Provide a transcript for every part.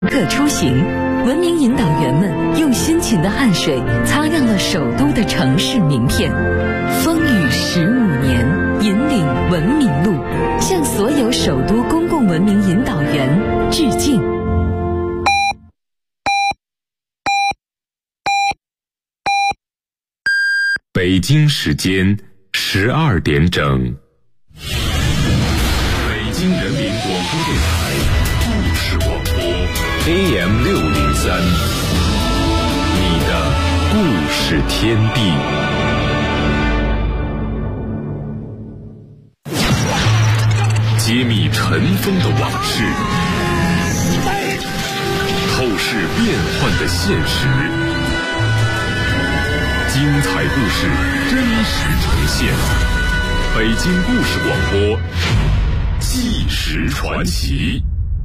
客出行，文明引导员们用辛勤的汗水擦亮了首都的城市名片。风雨15年，引领文明路，向所有首都公共文明引导员致敬。 北京时间12点整。北京人民广播电台故事广播 AM603， 你的故事天地。揭秘尘封的往事，透视变幻的现实，精彩故事真实呈现。北京故事广播，纪实传奇。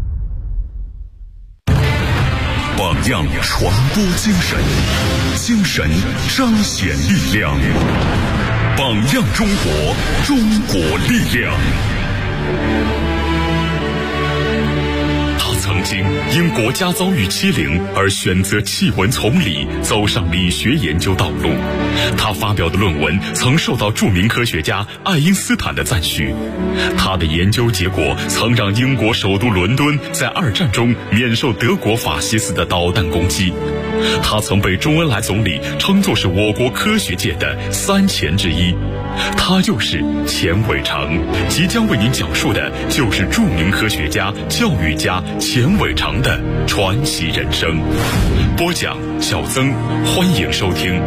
榜样传播精神，精神彰显力量。榜样中国，中国力量。他曾经因国家遭遇欺凌而选择弃文从理，走上理学研究道路。他发表的论文曾受到著名科学家爱因斯坦的赞许。他的研究结果曾让英国首都伦敦在2战中免受德国法西斯的导弹攻击。他曾被周恩来总理称作是我国科学界的3钱之一。他就是钱伟长，即将为您讲述的就是著名科学家、教育家钱伟长的传奇人生。播讲小曾，欢迎收听。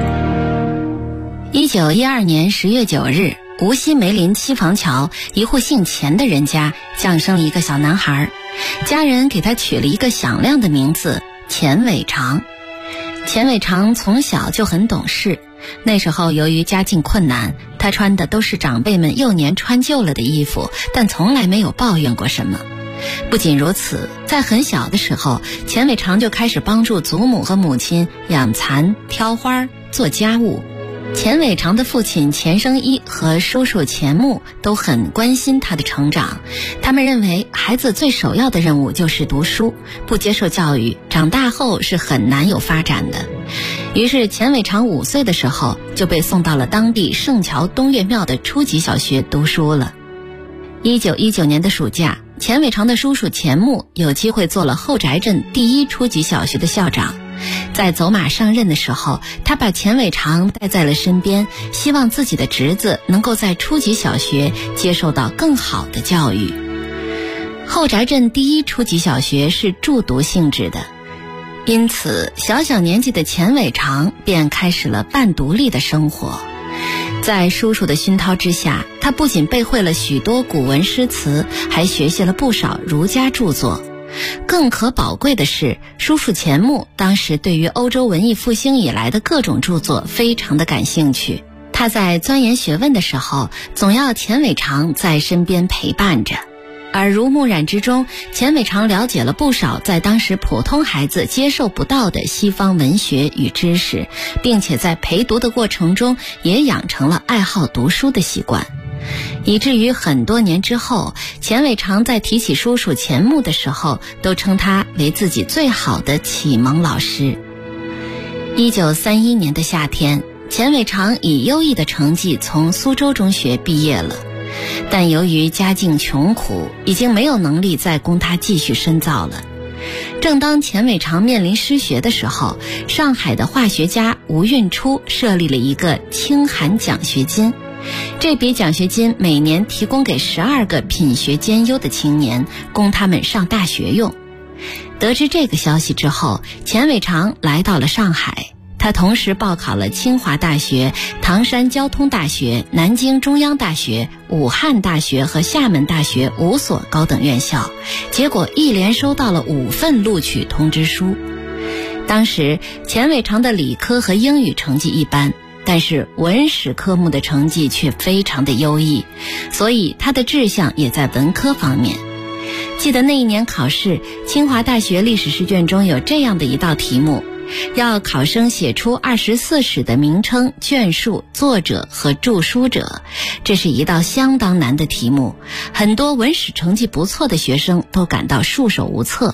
1912年10月9日，无锡梅林7房桥一户姓钱的人家降生了一个小男孩，家人给他取了一个响亮的名字钱伟长。钱伟长从小就很懂事，那时候由于家境困难，他穿的都是长辈们幼年穿旧了的衣服，但从来没有抱怨过什么。不仅如此，在很小的时候，钱伟长就开始帮助祖母和母亲养蚕、挑花、做家务。钱伟长的父亲钱生一和叔叔钱穆都很关心他的成长，他们认为孩子最首要的任务就是读书，不接受教育，长大后是很难有发展的。于是钱伟长5岁的时候就被送到了当地圣乔东岳庙的初级小学读书了。1919年的暑假，钱伟长的叔叔钱穆有机会做了后宅镇第1初级小学的校长。在走马上任的时候，他把钱伟长带在了身边，希望自己的侄子能够在初级小学接受到更好的教育。后宅镇第1初级小学是住读性质的，因此小年纪的钱伟长便开始了半独立的生活。在叔叔的熏陶之下，他不仅背会了许多古文诗词，还学习了不少儒家著作。更可宝贵的是，叔叔钱穆当时对于欧洲文艺复兴以来的各种著作非常的感兴趣。他在钻研学问的时候，总要钱伟长在身边陪伴着。耳濡目染之中，钱伟长了解了不少在当时普通孩子接受不到的西方文学与知识，并且在陪读的过程中也养成了爱好读书的习惯。以至于很多年之后，钱伟长在提起叔叔钱穆的时候，都称他为自己最好的启蒙老师。1931年的夏天，钱伟长以优异的成绩从苏州中学毕业了，但由于家境穷苦，已经没有能力再供他继续深造了。正当钱伟长面临失学的时候，上海的化学家吴运初设立了一个清寒奖学金。这笔奖学金每年提供给12个品学兼优的青年，供他们上大学用。得知这个消息之后，钱伟长来到了上海，他同时报考了清华大学、唐山交通大学、南京中央大学、武汉大学和厦门大学5所高等院校，结果一连收到了5份录取通知书。当时钱伟长的理科和英语成绩一般，但是文史科目的成绩却非常的优异，所以他的志向也在文科方面。记得那一年考试，清华大学历史试卷中有这样的一道题目，要考生写出24史的名称、卷数、作者和著书者。这是一道相当难的题目，很多文史成绩不错的学生都感到束手无策。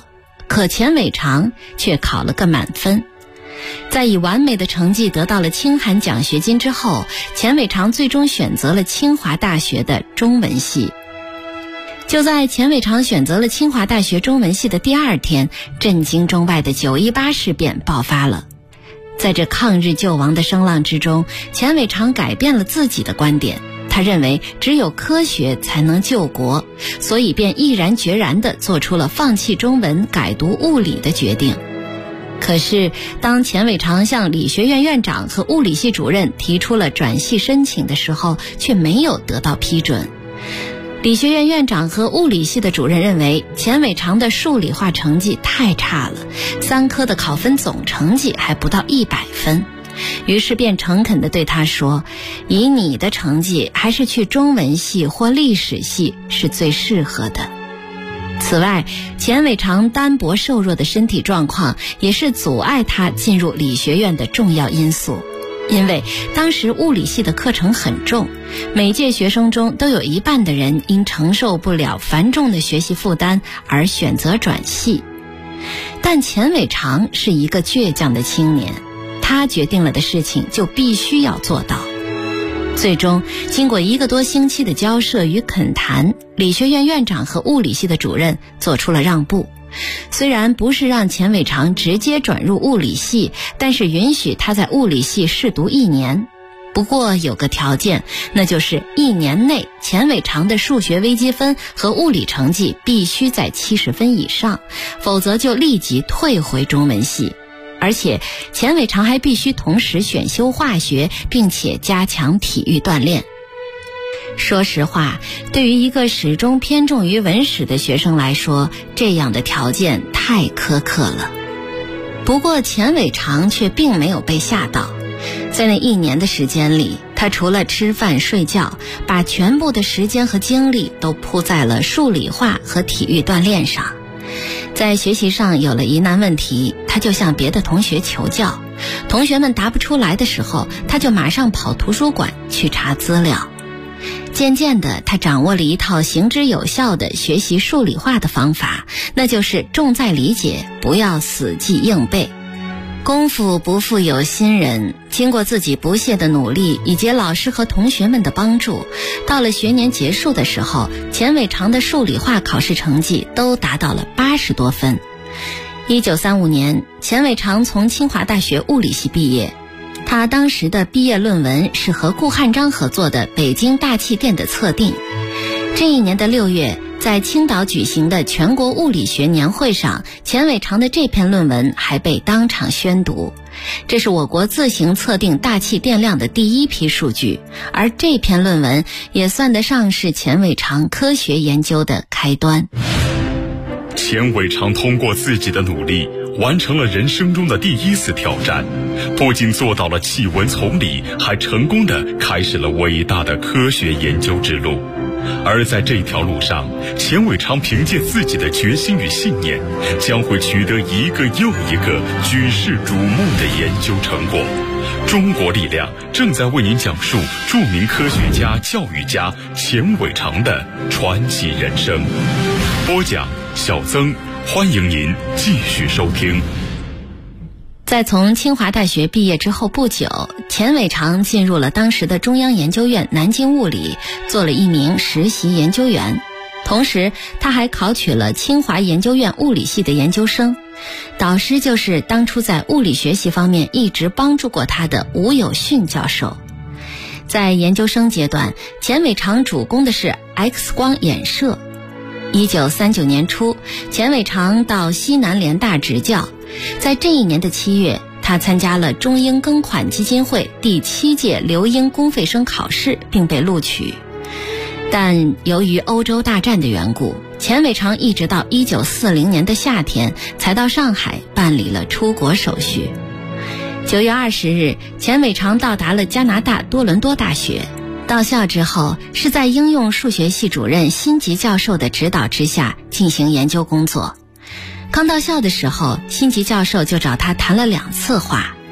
可钱伟长却考了个满分。在以完美的成绩得到了清寒奖学金之后，钱伟长最终选择了清华大学的中文系。就在钱伟长选择了清华大学中文系的第二天，震惊中外的9·18事变爆发了。在这抗日救亡的声浪之中，钱伟长改变了自己的观点，他认为只有科学才能救国，所以便毅然决然地做出了放弃中文改读物理的决定。可是当钱伟长向理学院院长和物理系主任提出了转系申请的时候，却没有得到批准。理学院院长和物理系的主任认为钱伟长的数理化成绩太差了，3科的考分总成绩还不到100分，于是便诚恳地对他说，以你的成绩还是去中文系或历史系是最适合的。此外，钱伟长单薄瘦弱的身体状况也是阻碍他进入理学院的重要因素。因为当时物理系的课程很重，每届学生中都有1半的人因承受不了繁重的学习负担而选择转系。但钱伟长是一个倔强的青年，他决定了的事情就必须要做到。最终经过1个多星期的交涉与恳谈，理学院院长和物理系的主任做出了让步。虽然不是让钱伟长直接转入物理系，但是允许他在物理系试读1年。不过有个条件，那就是1年内钱伟长的数学微积分和物理成绩必须在70分以上，否则就立即退回中文系。而且钱伟长还必须同时选修化学，并且加强体育锻炼。说实话，对于一个始终偏重于文史的学生来说，这样的条件太苛刻了。不过钱伟长却并没有被吓到，在那1年的时间里，他除了吃饭睡觉，把全部的时间和精力都扑在了数理化和体育锻炼上。在学习上有了疑难问题，他就向别的同学求教，同学们答不出来的时候，他就马上跑图书馆去查资料。渐渐的，他掌握了一套行之有效的学习数理化的方法，那就是重在理解，不要死记硬背。功夫不负有心人，经过自己不懈的努力以及老师和同学们的帮助，到了学年结束的时候，钱伟长的数理化考试成绩都达到了80多分。1935年，钱伟长从清华大学物理系毕业。他当时的毕业论文是和顾汉章合作的北京大气电的测定。这一年的6月，在青岛举行的全国物理学年会上，钱伟长的这篇论文还被当场宣读。这是我国自行测定大气电量的第1批数据，而这篇论文也算得上是钱伟长科学研究的开端。 钱伟长通过自己的努力完成了人生中的第1次挑战，不仅做到了气温从理，还成功地开始了伟大的科学研究之路。而在这条路上，钱伟长凭借自己的决心与信念，将会取得一个又一个举世瞩目的研究成果。中国力量正在为您讲述著名科学家、教育家钱伟长的传奇人生。播讲小曾，欢迎您继续收听。 在从清华大学毕业之后不久，钱伟长进入了当时的中央研究院南京物理，做了1名实习研究员。同时他还考取了清华研究院物理系的研究生，导师就是当初在物理学习方面一直帮助过他的吴有训教授。在研究生阶段，钱伟长主攻的是 X 光衍射。1939年初，钱伟长到西南联大执教。在这一年的7月，他参加了中英庚款基金会第7届留英公费生考试，并被录取。但由于欧洲大战的缘故，钱伟长一直到1940年的夏天才到上海办理了出国手续。9月20日，钱伟长到达了加拿大多伦多大学。到校之后，是在应用数学系主任辛吉教授的指导之下进行研究工作。刚到校的时候，辛吉教授就找他谈了2次话。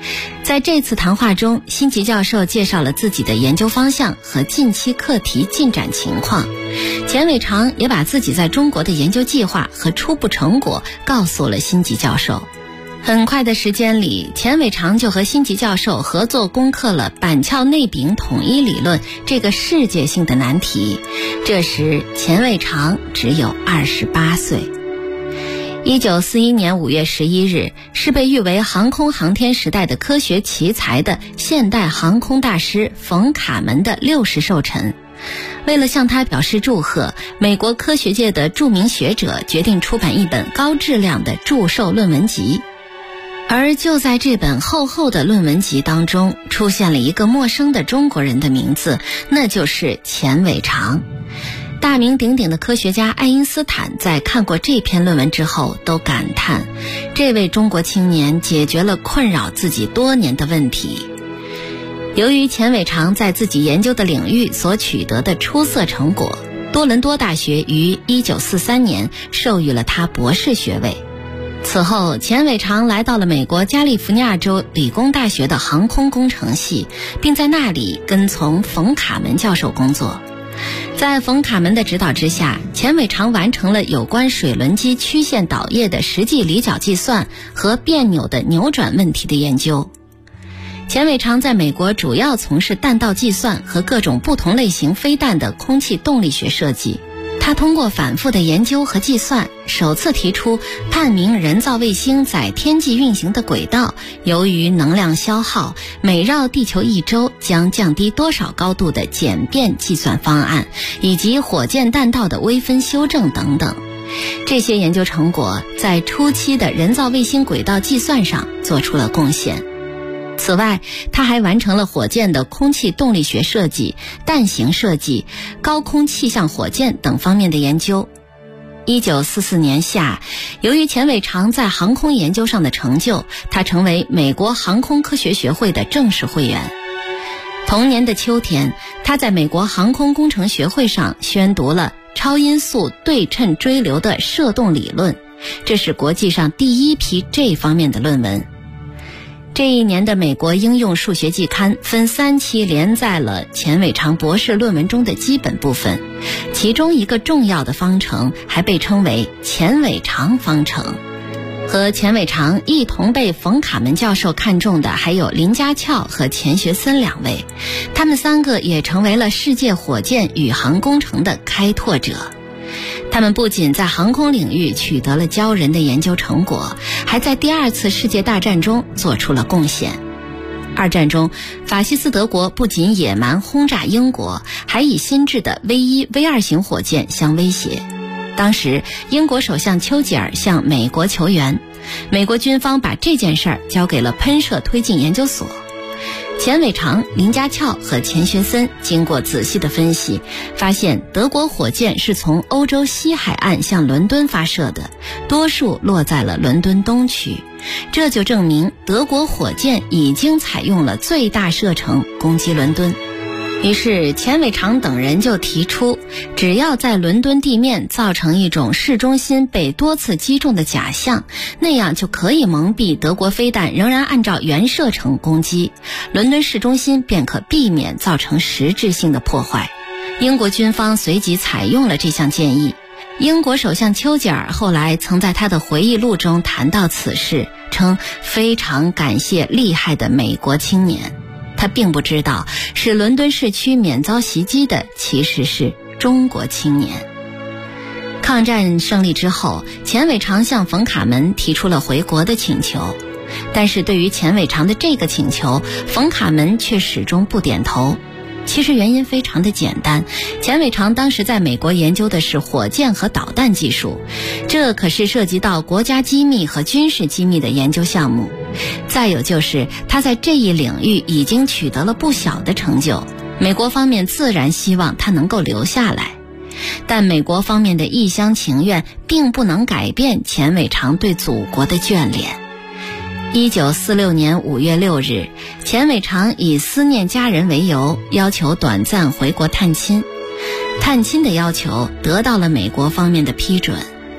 在这次谈话中，辛吉教授介绍了自己的研究方向和近期课题进展情况。钱伟长也把自己在中国的研究计划和初步成果告诉了辛吉教授。很快的时间里，钱伟长就和辛吉教授合作攻克了板鞘内柄统一理论这个世界性的难题。这时钱伟长只有28岁。1941年5月11日，是被誉为航空航天时代的科学奇才的现代航空大师冯卡门的60寿辰。为了向他表示祝贺，美国科学界的著名学者决定出版一本高质量的祝寿论文集。而就在这本厚厚的论文集当中，出现了一个陌生的中国人的名字，那就是钱伟长。大名鼎鼎的科学家爱因斯坦在看过这篇论文之后都感叹，这位中国青年解决了困扰自己多年的问题。由于钱伟长在自己研究的领域所取得的出色成果，多伦多大学于1943年授予了他博士学位。此后，钱伟长来到了美国加利福尼亚州理工大学的航空工程系，并在那里跟从冯卡门教授工作。在冯卡门的指导之下，钱伟长完成了有关水轮机曲线导液的实际离角计算和别扭的扭转问题的研究。钱伟长在美国主要从事弹道计算和各种不同类型飞弹的空气动力学设计。他通过反复的研究和计算，首次提出探明人造卫星在天际运行的轨道由于能量消耗，每绕地球1周将降低多少高度的简便计算方案，以及火箭弹道的微分修正等等。这些研究成果在初期的人造卫星轨道计算上做出了贡献。此外，他还完成了火箭的空气动力学设计、弹型设计、高空气象火箭等方面的研究。1944年夏，由于钱伟长在航空研究上的成就，他成为美国航空科学学会的正式会员。同年的秋天，他在美国航空工程学会上宣读了超音速对称追流的射动理论，这是国际上第一批这方面的论文。这一年的美国应用数学季刊分3期连载了钱伟长博士论文中的基本部分，其中一个重要的方程还被称为钱伟长方程。和钱伟长一同被冯卡门教授看中的还有林家翘和钱学森2位，他们3个也成为了世界火箭宇航工程的开拓者。他们不仅在航空领域取得了骄人的研究成果，还在第2次世界大战中做出了贡献。2战中，法西斯德国不仅野蛮轰炸英国，还以新制的 V1、V2 型火箭相威胁。当时，英国首相丘吉尔向美国求援，美国军方把这件事儿交给了喷射推进研究所。钱伟长、林家翘和钱学森经过仔细的分析，发现德国火箭是从欧洲西海岸向伦敦发射的，多数落在了伦敦东区，这就证明德国火箭已经采用了最大射程攻击伦敦。于是钱伟长等人就提出，只要在伦敦地面造成一种市中心被多次击中的假象，那样就可以蒙蔽德国飞弹仍然按照原射程攻击，伦敦市中心便可避免造成实质性的破坏。英国军方随即采用了这项建议。英国首相丘吉尔后来曾在他的回忆录中谈到此事，称非常感谢厉害的美国青年。他并不知道，使伦敦市区免遭袭击的其实是中国青年。抗战胜利之后，钱伟长向冯卡门提出了回国的请求，但是对于钱伟长的这个请求，冯卡门却始终不点头。其实原因非常的简单，钱伟长当时在美国研究的是火箭和导弹技术，这可是涉及到国家机密和军事机密的研究项目。再有就是他在这一领域已经取得了不小的成就，美国方面自然希望他能够留下来。但美国方面的一厢情愿并不能改变钱伟长对祖国的眷恋。1946年5月6日，钱伟长以思念家人为由，要求短暂回国探亲。探亲的要求得到了美国方面的批准。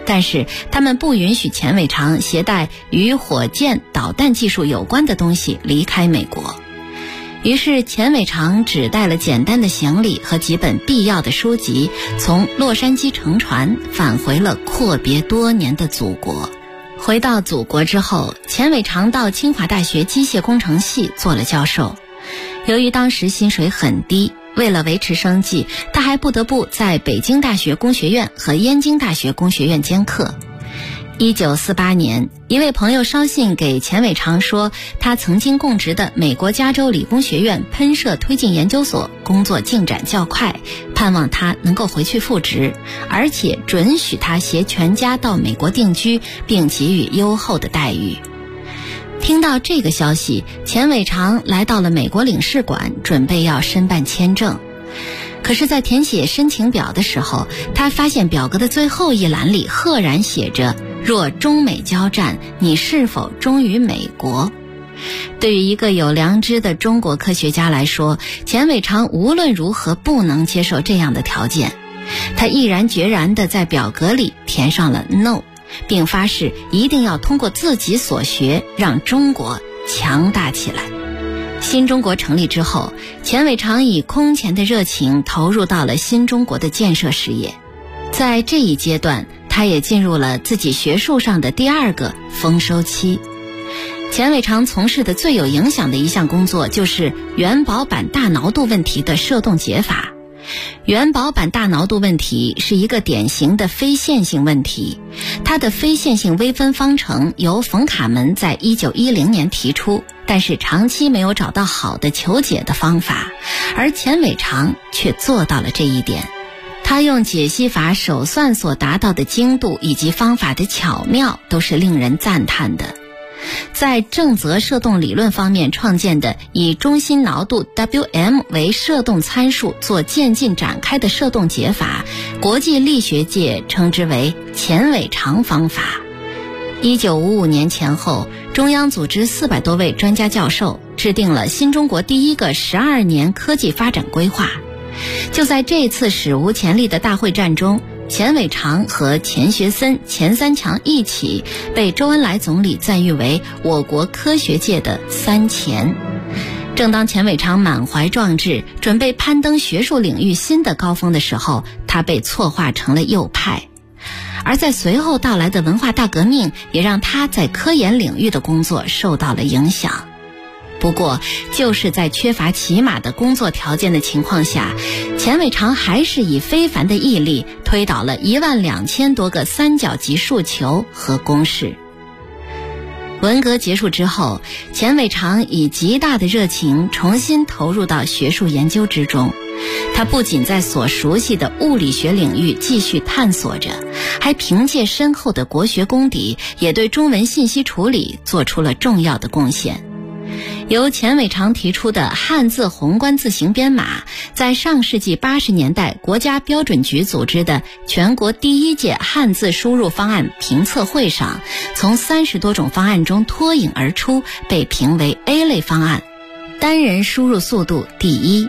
但是他们不允许钱伟长携带与火箭导弹技术有关的东西离开美国。于是钱伟长只带了简单的行李和几本必要的书籍，从洛杉矶乘船返回了阔别多年的祖国。回到祖国之后，钱伟长到清华大学机械工程系做了教授。由于当时薪水很低，为了维持生计，他还不得不在北京大学工学院和燕京大学工学院兼课。1948年，一位朋友捎信给钱伟长说，他曾经供职的美国加州理工学院喷射推进研究所工作进展较快，盼望他能够回去复职，而且准许他携全家到美国定居，并给予优厚的待遇。听到这个消息，钱伟长来到了美国领事馆，准备要申办签证。可是在填写申请表的时候，他发现表格的最后一栏里赫然写着，若中美交战，你是否忠于美国？对于一个有良知的中国科学家来说，钱伟长无论如何不能接受这样的条件。他毅然决然地在表格里填上了 No， 并发誓一定要通过自己所学，让中国强大起来。新中国成立之后，钱伟长以空前的热情投入到了新中国的建设事业。在这一阶段，他也进入了自己学术上的第二个丰收期。钱伟长从事的最有影响的一项工作就是元宝板大挠度问题的射动解法。元宝板大挠度问题是一个典型的非线性问题，它的非线性微分方程由冯卡门在1910年提出，但是长期没有找到好的求解的方法，而钱伟长却做到了这一点。他用解析法手算所达到的精度以及方法的巧妙都是令人赞叹的。在正则射动理论方面创建的以中心挠度 Wm 为射动参数做渐进展开的射动解法，国际力学界称之为钱伟长方法。1955年前后，中央组织400多位专家教授制定了新中国第一个12年科技发展规划。就在这次史无前例的大会战中，钱伟长和钱学森、钱三强一起被周恩来总理赞誉为我国科学界的三钱。正当钱伟长满怀壮志，准备攀登学术领域新的高峰的时候，他被错划成了右派。而在随后到来的文化大革命，也让他在科研领域的工作受到了影响。不过，就是在缺乏起码的工作条件的情况下，钱伟长还是以非凡的毅力推导了12000多个三角级数球和公式。文革结束之后，钱伟长以极大的热情重新投入到学术研究之中。他不仅在所熟悉的物理学领域继续探索着，还凭借深厚的国学功底，也对中文信息处理做出了重要的贡献。由钱伟长提出的汉字宏观字形编码，在上世纪80年代国家标准局组织的全国第一届汉字输入方案评测会上，从30多种方案中脱颖而出，被评为 A 类方案，单人输入速度第一。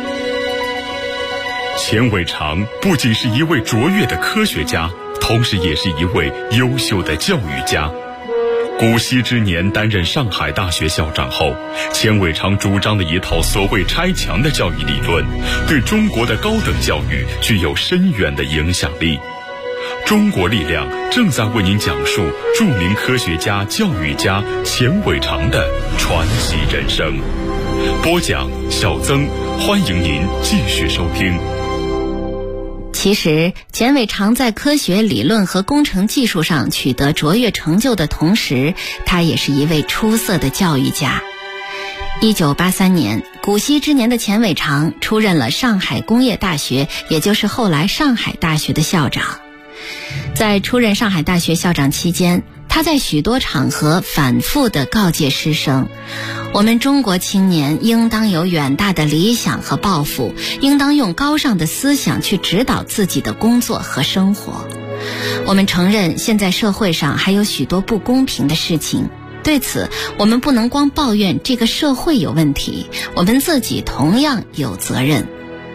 钱伟长不仅是一位卓越的科学家，同时也是一位优秀的教育家。古稀之年担任上海大学校长后，钱伟长主张的一套所谓拆墙的教育理论，对中国的高等教育具有深远的影响力。中国力量正在为您讲述著名科学家、教育家钱伟长的传奇人生。播讲小曾，欢迎您继续收听。 其实，钱伟长在科学理论和工程技术上取得卓越成就的同时，他也是一位出色的教育家。1983年，古稀之年的钱伟长出任了上海工业大学，也就是后来上海大学的校长。在出任上海大学校长期间，他在许多场合反复地告诫师生，我们中国青年应当有远大的理想和抱负，应当用高尚的思想去指导自己的工作和生活。我们承认现在社会上还有许多不公平的事情，对此我们不能光抱怨这个社会有问题，我们自己同样有责任。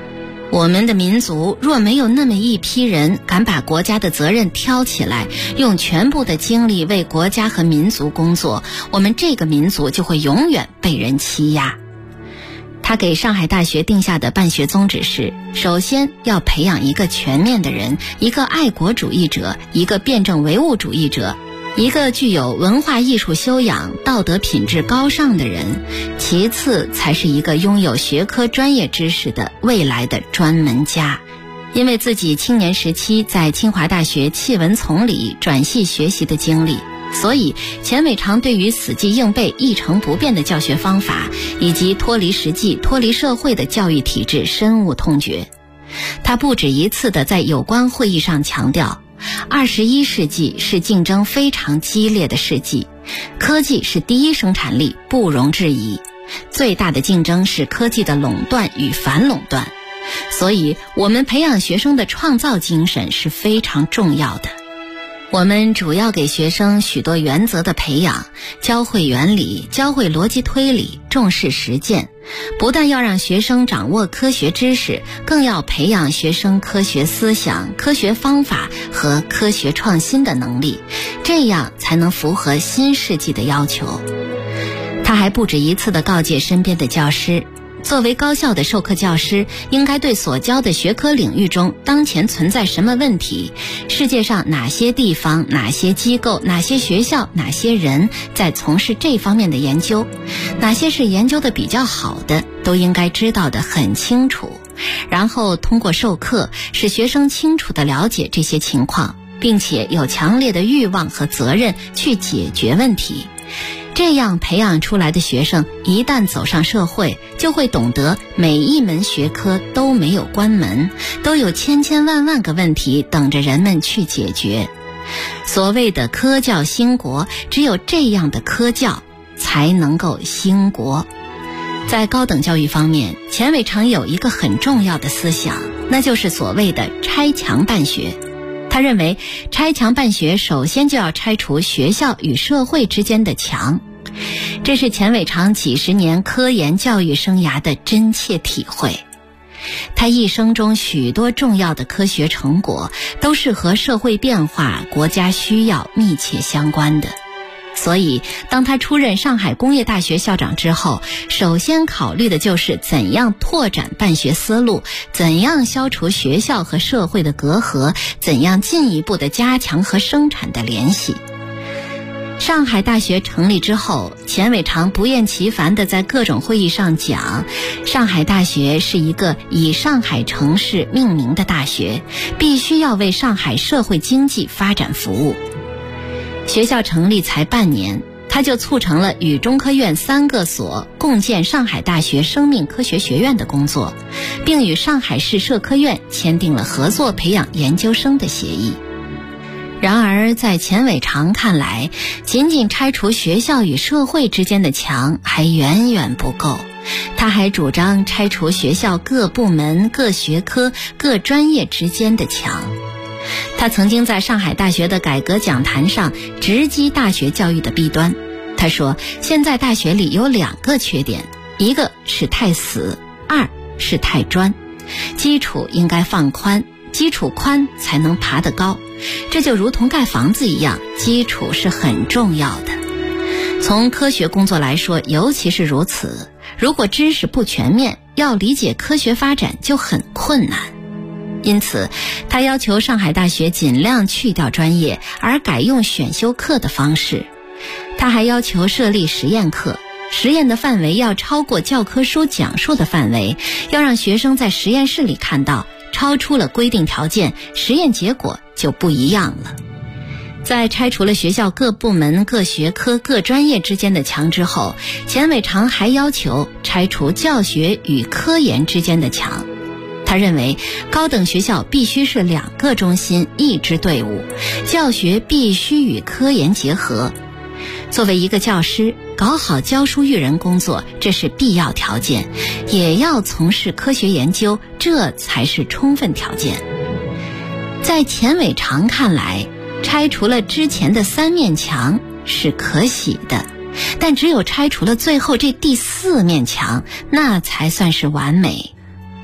我们的民族若没有那么一批人敢把国家的责任挑起来，用全部的精力为国家和民族工作，我们这个民族就会永远被人欺压。他给上海大学定下的办学宗旨是：首先要培养一个全面的人，一个爱国主义者，一个辩证唯物主义者，一个具有文化艺术修养、道德品质高尚的人，其次才是一个拥有学科专业知识的未来的专门家。因为自己青年时期在清华大学气文丛里转系学习的经历，所以钱伟长对于死记硬背一成不变的教学方法以及脱离实际、脱离社会的教育体制深恶痛绝。他不止一次地在有关会议上强调，21世纪是竞争非常激烈的世纪，科技是第一生产力，不容置疑。最大的竞争是科技的垄断与反垄断，所以我们培养学生的创造精神是非常重要的。我们主要给学生许多原则的培养，教会原理，教会逻辑推理，重视实践。不但要让学生掌握科学知识，更要培养学生科学思想、科学方法和科学创新的能力，这样才能符合新世纪的要求。他还不止一次地告诫身边的教师，作为高校的授课教师，应该对所教的学科领域中当前存在什么问题，世界上哪些地方、哪些机构、哪些学校、哪些人在从事这方面的研究，哪些是研究的比较好的，都应该知道得很清楚。然后通过授课，使学生清楚地了解这些情况，并且有强烈的欲望和责任去解决问题。这样培养出来的学生一旦走上社会，就会懂得每一门学科都没有关门，都有千千万万个问题等着人们去解决。所谓的科教兴国，只有这样的科教才能够兴国。在高等教育方面，钱伟长有一个很重要的思想，那就是所谓的拆墙办学。他认为拆墙办学首先就要拆除学校与社会之间的墙，这是钱伟长几十年科研教育生涯的真切体会。他一生中许多重要的科学成果都是和社会变化、国家需要密切相关的。所以当他出任上海工业大学校长之后，首先考虑的就是怎样拓展办学思路，怎样消除学校和社会的隔阂，怎样进一步的加强和生产的联系。上海大学成立之后，钱伟长不厌其烦地在各种会议上讲，上海大学是一个以上海城市命名的大学，必须要为上海社会经济发展服务。学校成立才半年，他就促成了与中科院3个所共建上海大学生命科学学院的工作，并与上海市社科院签订了合作培养研究生的协议。然而在钱伟长看来，仅仅拆除学校与社会之间的墙还远远不够，他还主张拆除学校各部门、各学科、各专业之间的墙。他曾经在上海大学的改革讲坛上直击大学教育的弊端。他说，现在大学里有2个缺点，一个是太死，2是太专。基础应该放宽，基础宽才能爬得高。这就如同盖房子一样，基础是很重要的。从科学工作来说，尤其是如此。如果知识不全面，要理解科学发展就很困难。因此他要求上海大学尽量去掉专业，而改用选修课的方式。他还要求设立实验课，实验的范围要超过教科书讲述的范围，要让学生在实验室里看到，超出了规定条件，实验结果就不一样了。在拆除了学校各部门、各学科、各专业之间的墙之后，钱伟长还要求拆除教学与科研之间的墙。他认为高等学校必须是2个中心一支队伍，教学必须与科研结合。作为一个教师，搞好教书育人工作，这是必要条件，也要从事科学研究，这才是充分条件。在钱伟长看来，拆除了之前的3面墙是可喜的，但只有拆除了最后这第4面墙，那才算是完美。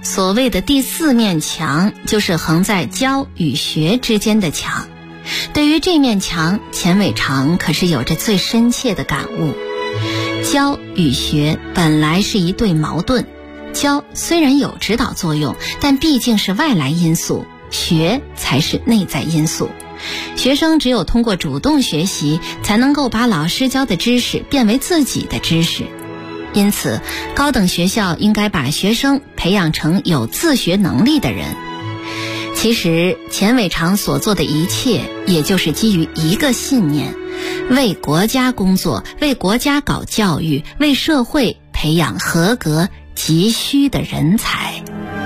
所谓的第4面墙，就是横在教与学之间的墙。对于这面墙，钱伟长可是有着最深切的感悟。教与学本来是一对矛盾，教虽然有指导作用，但毕竟是外来因素，学才是内在因素。学生只有通过主动学习，才能够把老师教的知识变为自己的知识。因此，高等学校应该把学生培养成有自学能力的人。其实，钱伟长所做的一切，也就是基于一个信念：为国家工作，为国家搞教育，为社会培养合格急需的人才。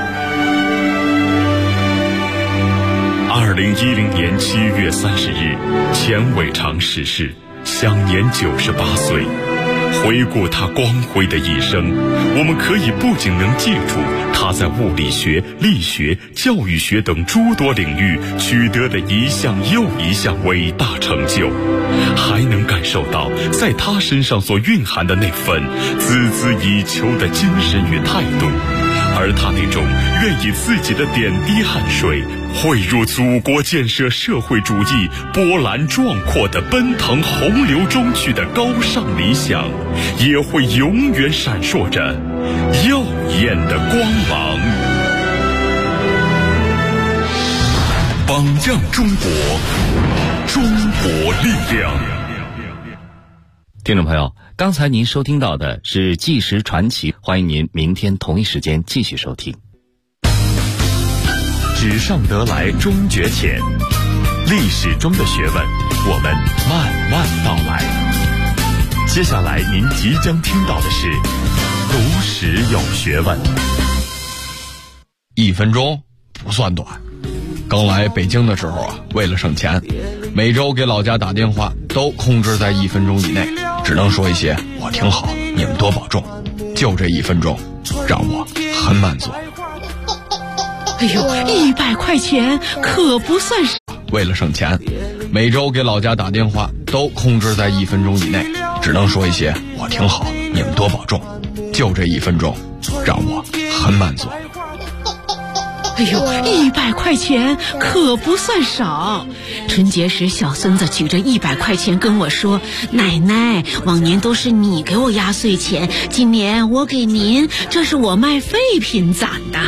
2010年7月30日，钱伟长逝世，享年98岁。回顾他光辉的一生，我们可以不仅能记住他在物理学、力学、教育学等诸多领域取得的一项又一项伟大成就，还能感受到在他身上所蕴含的那份孜孜以求的精神与态度，而他那种愿以自己的点滴汗水汇入祖国建设社会主义波澜壮阔的奔腾洪流中去的高尚理想，也会永远闪烁着耀眼的光芒。榜样中国，中国力量。 听众朋友，刚才您收听到的是纪实传奇，欢迎您明天同一时间继续收听。 纸上得来终觉浅，历史中的学问，我们慢慢道来。接下来您即将听到的是读史有学问。 1分钟不算短。刚来北京的时候啊，为了省钱，每周给老家打电话都控制在1分钟以内，只能说一些我挺好，你们多保重。就这1分钟，让我很满足。 哎呦，100块钱可不算少。 为了省钱，每周给老家打电话都控制在1分钟以内，只能说一些我挺好，你们多保重。就这1分钟，让我很满足。 哎呦，100块钱可不算少。春节时，小孙子举着100块钱跟我说：“奶奶，往年都是你给我压岁钱，今年我给您，这是我卖废品攒的。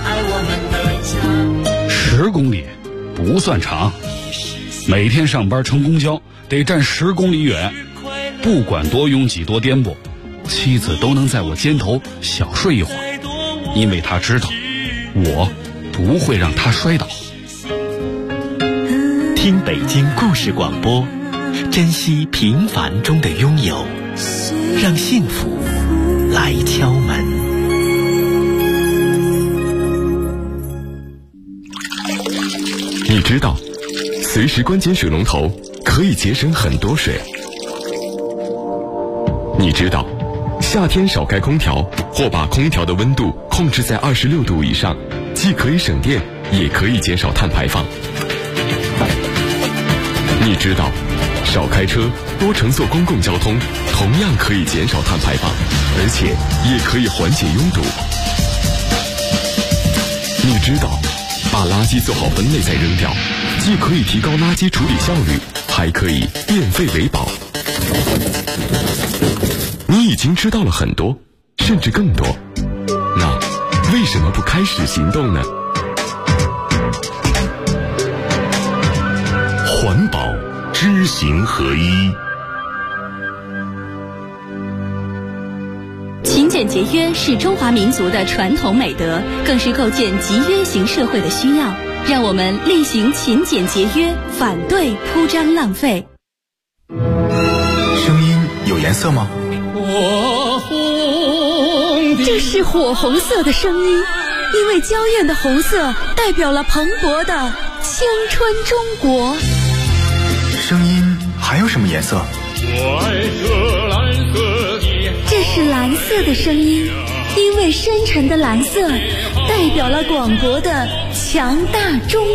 ”10公里不算长，每天上班乘公交得站10公里远，不管多拥挤多颠簸，妻子都能在我肩头小睡一会儿，因为她知道我不会让她摔倒。 听北京故事广播，珍惜平凡中的拥有，让幸福来敲门。 你知道，随时关紧水龙头可以节省很多水。你知道，夏天少开空调或把空调的温度控制在26度以上，既可以省电，也可以减少碳排放。你知道，少开车，多乘坐公共交通，同样可以减少碳排放，而且也可以缓解拥堵。你知道，把垃圾做好分类再扔掉，既可以提高垃圾处理效率，还可以变废为宝。你已经知道了很多，甚至更多，那为什么不开始行动呢？环保知行合一。 勤俭节约是中华民族的传统美德，更是构建集约型社会的需要。让我们力行勤俭节约，反对铺张浪费。 声音有颜色吗？ 这是火红色的声音，因为娇艳的红色代表了蓬勃的青春中国。 声音还有什么颜色？ 这是蓝色的声音，因为深沉的蓝色代表了广博的强大中